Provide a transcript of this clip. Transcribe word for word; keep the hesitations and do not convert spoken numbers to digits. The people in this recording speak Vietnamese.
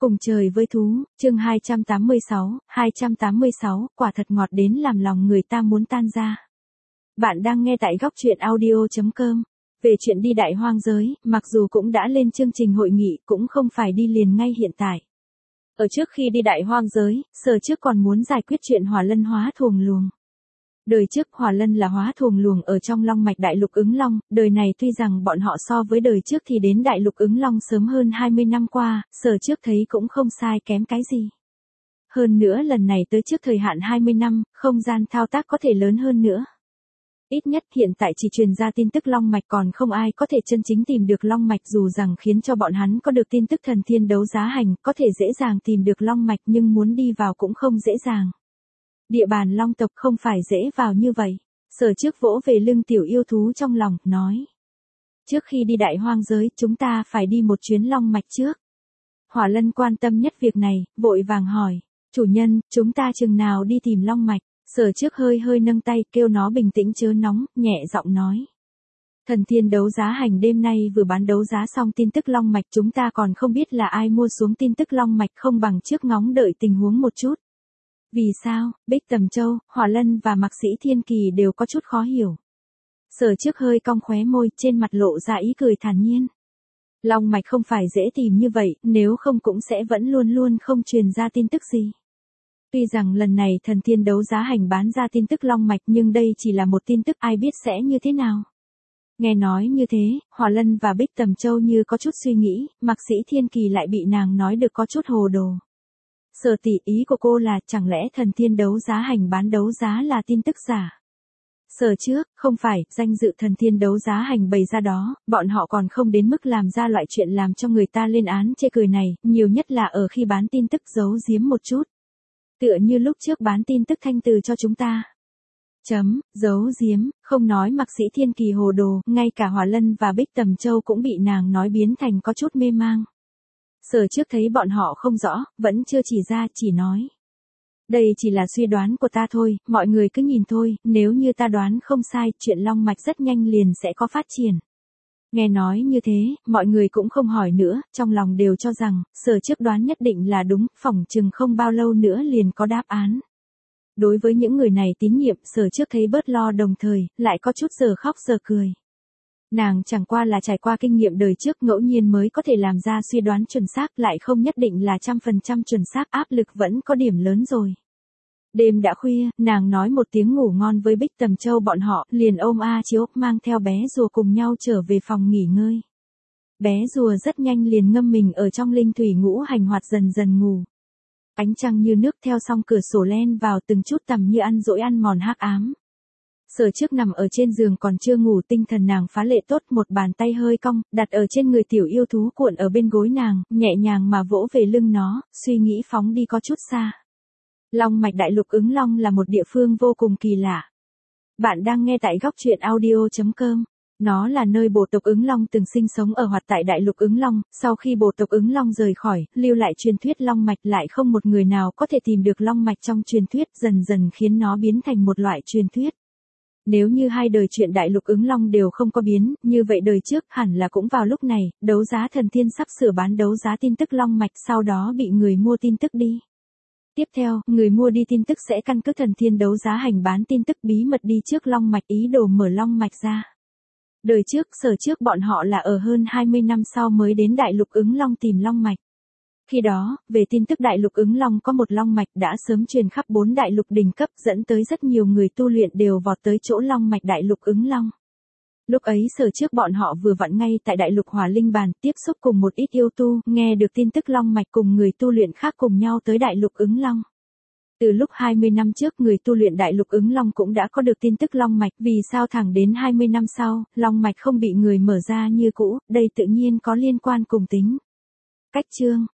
Cùng trời với thú, chương hai trăm tám mươi sáu, hai trăm tám mươi sáu, quả thật ngọt đến làm lòng người ta muốn tan ra. Bạn đang nghe tại góc truyện audio chấm com. Về chuyện đi đại hoang giới, mặc dù cũng đã lên chương trình hội nghị, cũng không phải đi liền ngay hiện tại. Ở trước khi đi đại hoang giới, Sở Trước còn muốn giải quyết chuyện Hỏa Lân hóa thuồng luồng. Đời trước Hỏa Lân là hóa thuồng luồng ở trong long mạch đại lục ứng long, đời này tuy rằng bọn họ so với đời trước thì đến đại lục ứng long sớm hơn hai mươi năm qua, Sở Trước thấy cũng không sai kém cái gì. Hơn nữa lần này tới trước thời hạn hai mươi năm, không gian thao tác có thể lớn hơn nữa. Ít nhất hiện tại chỉ truyền ra tin tức long mạch còn không ai có thể chân chính tìm được long mạch, dù rằng khiến cho bọn hắn có được tin tức thần thiên đấu giá hành, có thể dễ dàng tìm được long mạch nhưng muốn đi vào cũng không dễ dàng. Địa bàn long tộc không phải dễ vào như vậy. Sở Trước vỗ về lưng tiểu yêu thú trong lòng, nói. Trước khi đi đại hoang giới, chúng ta phải đi một chuyến long mạch trước. Hỏa Lân quan tâm nhất việc này, vội vàng hỏi. Chủ nhân, chúng ta chừng nào đi tìm long mạch? Sở Trước hơi hơi nâng tay kêu nó bình tĩnh chớ nóng, nhẹ giọng nói. Thần thiên đấu giá hành đêm nay vừa bán đấu giá xong tin tức long mạch, chúng ta còn không biết là ai mua xuống tin tức long mạch, không bằng trước ngóng đợi tình huống một chút. Vì sao? Bích Tầm Châu, Hỏa Lân và Mạc Sĩ Thiên Kỳ đều có chút khó hiểu. Sở Trước hơi cong khóe môi, trên mặt lộ ra ý cười thản nhiên. Long mạch không phải dễ tìm như vậy, nếu không cũng sẽ vẫn luôn luôn không truyền ra tin tức gì. Tuy rằng lần này thần thiên đấu giá hành bán ra tin tức long mạch nhưng đây chỉ là một tin tức, ai biết sẽ như thế nào. Nghe nói như thế, Hỏa Lân và Bích Tầm Châu như có chút suy nghĩ, Mạc Sĩ Thiên Kỳ lại bị nàng nói được có chút hồ đồ. Sở tỷ, ý của cô là chẳng lẽ thần thiên đấu giá hành bán đấu giá là tin tức giả? Sở Trước, không phải, danh dự thần thiên đấu giá hành bày ra đó, bọn họ còn không đến mức làm ra loại chuyện làm cho người ta lên án chê cười này, nhiều nhất là ở khi bán tin tức giấu giếm một chút. Tựa như lúc trước bán tin tức thanh từ cho chúng ta. Chấm, giấu giếm, không nói Mạc Sĩ Thiên Kỳ hồ đồ, ngay cả Hỏa Lân và Bích Tầm Châu cũng bị nàng nói biến thành có chút mê mang. Sở Trước thấy bọn họ không rõ, vẫn chưa chỉ ra, chỉ nói. Đây chỉ là suy đoán của ta thôi, mọi người cứ nhìn thôi, nếu như ta đoán không sai, chuyện long mạch rất nhanh liền sẽ có phát triển. Nghe nói như thế, mọi người cũng không hỏi nữa, trong lòng đều cho rằng, Sở Trước đoán nhất định là đúng, phỏng chừng không bao lâu nữa liền có đáp án. Đối với những người này tín nhiệm, Sở Trước thấy bớt lo đồng thời, lại có chút giờ khóc giờ cười. Nàng chẳng qua là trải qua kinh nghiệm đời trước ngẫu nhiên mới có thể làm ra suy đoán chuẩn xác, lại không nhất định là trăm phần trăm chuẩn xác, áp lực vẫn có điểm lớn rồi. Đêm đã khuya, nàng nói một tiếng ngủ ngon với Bích Tầm Châu bọn họ, liền ôm A Chiếu, mang theo bé rùa cùng nhau trở về phòng nghỉ ngơi. Bé rùa rất nhanh liền ngâm mình ở trong linh thủy ngũ hành hoạt dần dần ngủ. Ánh trăng như nước theo song cửa sổ len vào từng chút tầm như ăn dỗi ăn mòn hắc ám. Sở Trước nằm ở trên giường còn chưa ngủ, tinh thần nàng phá lệ tốt, một bàn tay hơi cong, đặt ở trên người tiểu yêu thú cuộn ở bên gối nàng, nhẹ nhàng mà vỗ về lưng nó, suy nghĩ phóng đi có chút xa. Long mạch đại lục ứng long là một địa phương vô cùng kỳ lạ. Bạn đang nghe tại góc truyện audio chấm com. Nó là nơi bộ tộc ứng long từng sinh sống ở hoạt tại đại lục ứng long, sau khi bộ tộc ứng long rời khỏi, lưu lại truyền thuyết long mạch, lại không một người nào có thể tìm được long mạch trong truyền thuyết, dần dần khiến nó biến thành một loại truyền thuyết. Nếu như hai đời chuyện đại lục ứng long đều không có biến, như vậy đời trước hẳn là cũng vào lúc này, đấu giá thần thiên sắp sửa bán đấu giá tin tức long mạch, sau đó bị người mua tin tức đi. Tiếp theo, người mua đi tin tức sẽ căn cứ thần thiên đấu giá hành bán tin tức bí mật đi trước long mạch, ý đồ mở long mạch ra. Đời trước, Sở Trước bọn họ là ở hơn hai mươi năm sau mới đến đại lục ứng long tìm long mạch. Khi đó, về tin tức đại lục ứng long có một long mạch đã sớm truyền khắp bốn đại lục đỉnh cấp, dẫn tới rất nhiều người tu luyện đều vọt tới chỗ long mạch đại lục ứng long. Lúc ấy Sở Trước bọn họ vừa vặn ngay tại đại lục hỏa linh bàn, tiếp xúc cùng một ít yêu tu, nghe được tin tức long mạch cùng người tu luyện khác cùng nhau tới đại lục ứng long. Từ lúc hai mươi năm trước người tu luyện đại lục ứng long cũng đã có được tin tức long mạch, vì sao thẳng đến hai mươi năm sau, long mạch không bị người mở ra như cũ, đây tự nhiên có liên quan cùng tính. Cách chương,